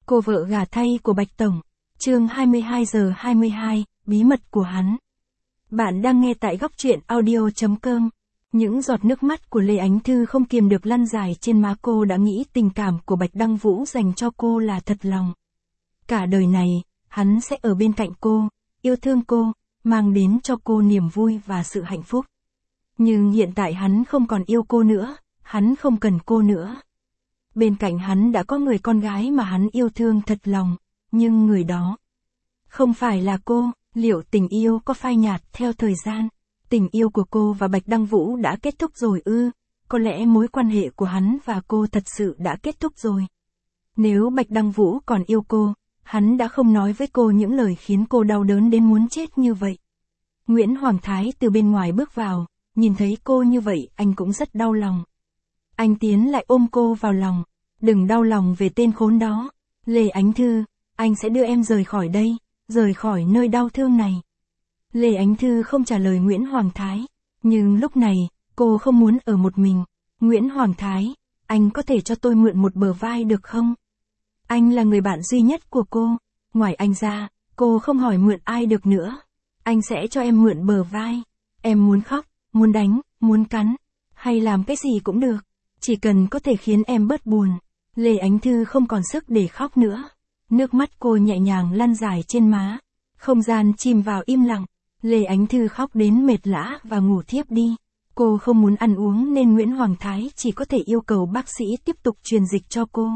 Cô vợ gả thay của Bạch Tổng. Chương 22:22, bí mật của hắn. Bạn đang nghe tại góc truyện audio.com. Những giọt nước mắt của Lê Ánh Thư không kiềm được lăn dài trên má cô, đã nghĩ tình cảm của Bạch Đăng Vũ dành cho cô là thật lòng. Cả đời này, hắn sẽ ở bên cạnh cô, yêu thương cô, mang đến cho cô niềm vui và sự hạnh phúc. Nhưng hiện tại hắn không còn yêu cô nữa, hắn không cần cô nữa. Bên cạnh hắn đã có người con gái mà hắn yêu thương thật lòng, nhưng người đó không phải là cô. Liệu tình yêu có phai nhạt theo thời gian? Tình yêu của cô và Bạch Đăng Vũ đã kết thúc rồi ư? Có lẽ mối quan hệ của hắn và cô thật sự đã kết thúc rồi. Nếu Bạch Đăng Vũ còn yêu cô, hắn đã không nói với cô những lời khiến cô đau đớn đến muốn chết như vậy. Nguyễn Hoàng Thái từ bên ngoài bước vào, nhìn thấy cô như vậy anh cũng rất đau lòng. Anh tiến lại ôm cô vào lòng. Đừng đau lòng về tên khốn đó. Lê Ánh Thư, anh sẽ đưa em rời khỏi đây, rời khỏi nơi đau thương này. Lê Ánh Thư không trả lời Nguyễn Hoàng Thái. Nhưng lúc này, cô không muốn ở một mình. Nguyễn Hoàng Thái, anh có thể cho tôi mượn một bờ vai được không? Anh là người bạn duy nhất của cô. Ngoài anh ra, cô không hỏi mượn ai được nữa. Anh sẽ cho em mượn bờ vai. Em muốn khóc, muốn đánh, muốn cắn, hay làm cái gì cũng được. Chỉ cần có thể khiến em bớt buồn. Lê Ánh Thư không còn sức để khóc nữa. Nước mắt cô nhẹ nhàng lăn dài trên má. Không gian chìm vào im lặng. Lê Ánh Thư khóc đến mệt lã và ngủ thiếp đi. Cô không muốn ăn uống nên Nguyễn Hoàng Thái chỉ có thể yêu cầu bác sĩ tiếp tục truyền dịch cho cô.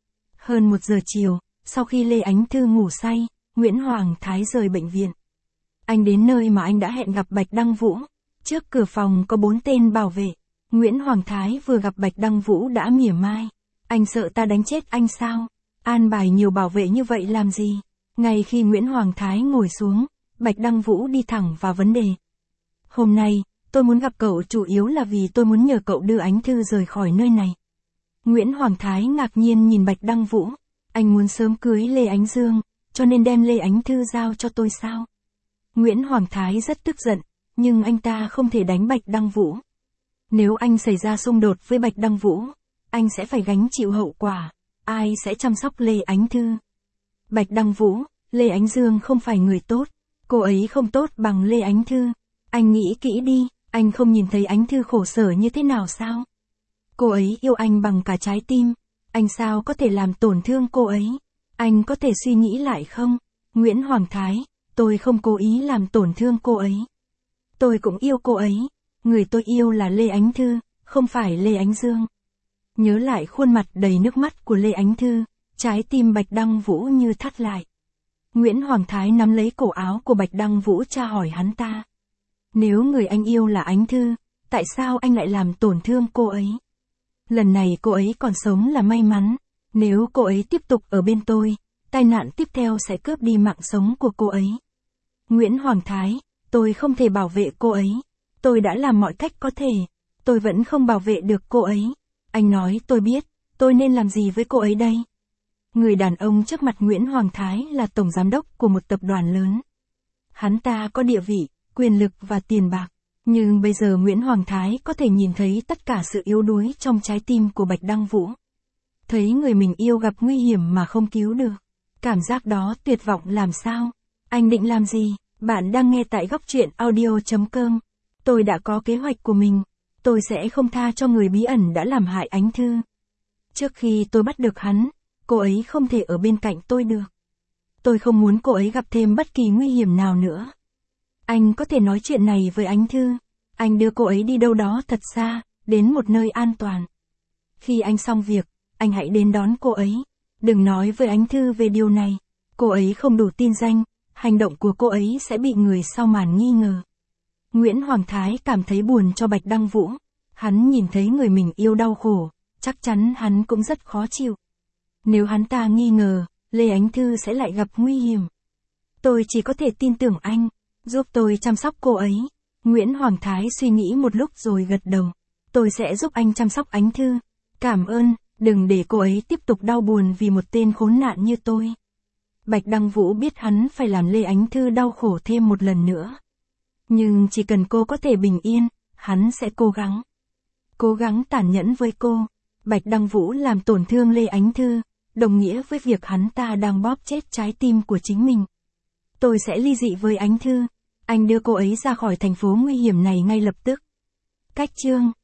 Hơn 1 giờ chiều, sau khi Lê Ánh Thư ngủ say, Nguyễn Hoàng Thái rời bệnh viện. Anh đến nơi mà anh đã hẹn gặp Bạch Đăng Vũ. Trước cửa phòng có 4 tên bảo vệ. Nguyễn Hoàng Thái vừa gặp Bạch Đăng Vũ đã mỉa mai. Anh sợ ta đánh chết anh sao? An bài nhiều bảo vệ như vậy làm gì? Ngay khi Nguyễn Hoàng Thái ngồi xuống, Bạch Đăng Vũ đi thẳng vào vấn đề. Hôm nay, tôi muốn gặp cậu chủ yếu là vì tôi muốn nhờ cậu đưa Ánh Thư rời khỏi nơi này. Nguyễn Hoàng Thái ngạc nhiên nhìn Bạch Đăng Vũ. Anh muốn sớm cưới Lê Ánh Dương, cho nên đem Lê Ánh Thư giao cho tôi sao? Nguyễn Hoàng Thái rất tức giận, nhưng anh ta không thể đánh Bạch Đăng Vũ. Nếu anh xảy ra xung đột với Bạch Đăng Vũ, anh sẽ phải gánh chịu hậu quả. Ai sẽ chăm sóc Lê Ánh Thư? Bạch Đăng Vũ, Lê Ánh Dương không phải người tốt. Cô ấy không tốt bằng Lê Ánh Thư. Anh nghĩ kỹ đi, anh không nhìn thấy Ánh Thư khổ sở như thế nào sao? Cô ấy yêu anh bằng cả trái tim. Anh sao có thể làm tổn thương cô ấy? Anh có thể suy nghĩ lại không? Nguyễn Hoàng Thái, tôi không cố ý làm tổn thương cô ấy. Tôi cũng yêu cô ấy. Người tôi yêu là Lê Ánh Thư, không phải Lê Ánh Dương. Nhớ lại khuôn mặt đầy nước mắt của Lê Ánh Thư, trái tim Bạch Đăng Vũ như thắt lại. Nguyễn Hoàng Thái nắm lấy cổ áo của Bạch Đăng Vũ tra hỏi hắn ta. Nếu người anh yêu là Ánh Thư, tại sao anh lại làm tổn thương cô ấy? Lần này cô ấy còn sống là may mắn. Nếu cô ấy tiếp tục ở bên tôi, tai nạn tiếp theo sẽ cướp đi mạng sống của cô ấy. Nguyễn Hoàng Thái, tôi không thể bảo vệ cô ấy. Tôi đã làm mọi cách có thể. Tôi vẫn không bảo vệ được cô ấy. Anh nói tôi biết, tôi nên làm gì với cô ấy đây? Người đàn ông trước mặt Nguyễn Hoàng Thái là tổng giám đốc của một tập đoàn lớn. Hắn ta có địa vị, quyền lực và tiền bạc. Nhưng bây giờ Nguyễn Hoàng Thái có thể nhìn thấy tất cả sự yếu đuối trong trái tim của Bạch Đăng Vũ. Thấy người mình yêu gặp nguy hiểm mà không cứu được. Cảm giác đó tuyệt vọng làm sao? Anh định làm gì? Bạn đang nghe tại góc truyện audio.com. Tôi đã có kế hoạch của mình. Tôi sẽ không tha cho người bí ẩn đã làm hại Ánh Thư. Trước khi tôi bắt được hắn, cô ấy không thể ở bên cạnh tôi được. Tôi không muốn cô ấy gặp thêm bất kỳ nguy hiểm nào nữa. Anh có thể nói chuyện này với Ánh Thư. Anh đưa cô ấy đi đâu đó thật xa, đến một nơi an toàn. Khi anh xong việc, anh hãy đến đón cô ấy. Đừng nói với Ánh Thư về điều này. Cô ấy không đủ tin danh, hành động của cô ấy sẽ bị người sau màn nghi ngờ. Nguyễn Hoàng Thái cảm thấy buồn cho Bạch Đăng Vũ. Hắn nhìn thấy người mình yêu đau khổ, chắc chắn hắn cũng rất khó chịu. Nếu hắn ta nghi ngờ, Lê Ánh Thư sẽ lại gặp nguy hiểm. Tôi chỉ có thể tin tưởng anh, giúp tôi chăm sóc cô ấy. Nguyễn Hoàng Thái suy nghĩ một lúc rồi gật đầu. Tôi sẽ giúp anh chăm sóc Ánh Thư. Cảm ơn, đừng để cô ấy tiếp tục đau buồn vì một tên khốn nạn như tôi. Bạch Đăng Vũ biết hắn phải làm Lê Ánh Thư đau khổ thêm một lần nữa. Nhưng chỉ cần cô có thể bình yên, hắn sẽ cố gắng. Cố gắng tàn nhẫn với cô. Bạch Đăng Vũ làm tổn thương Lê Ánh Thư, đồng nghĩa với việc hắn ta đang bóp chết trái tim của chính mình. Tôi sẽ ly dị với Ánh Thư. Anh đưa cô ấy ra khỏi thành phố nguy hiểm này ngay lập tức. Cách chương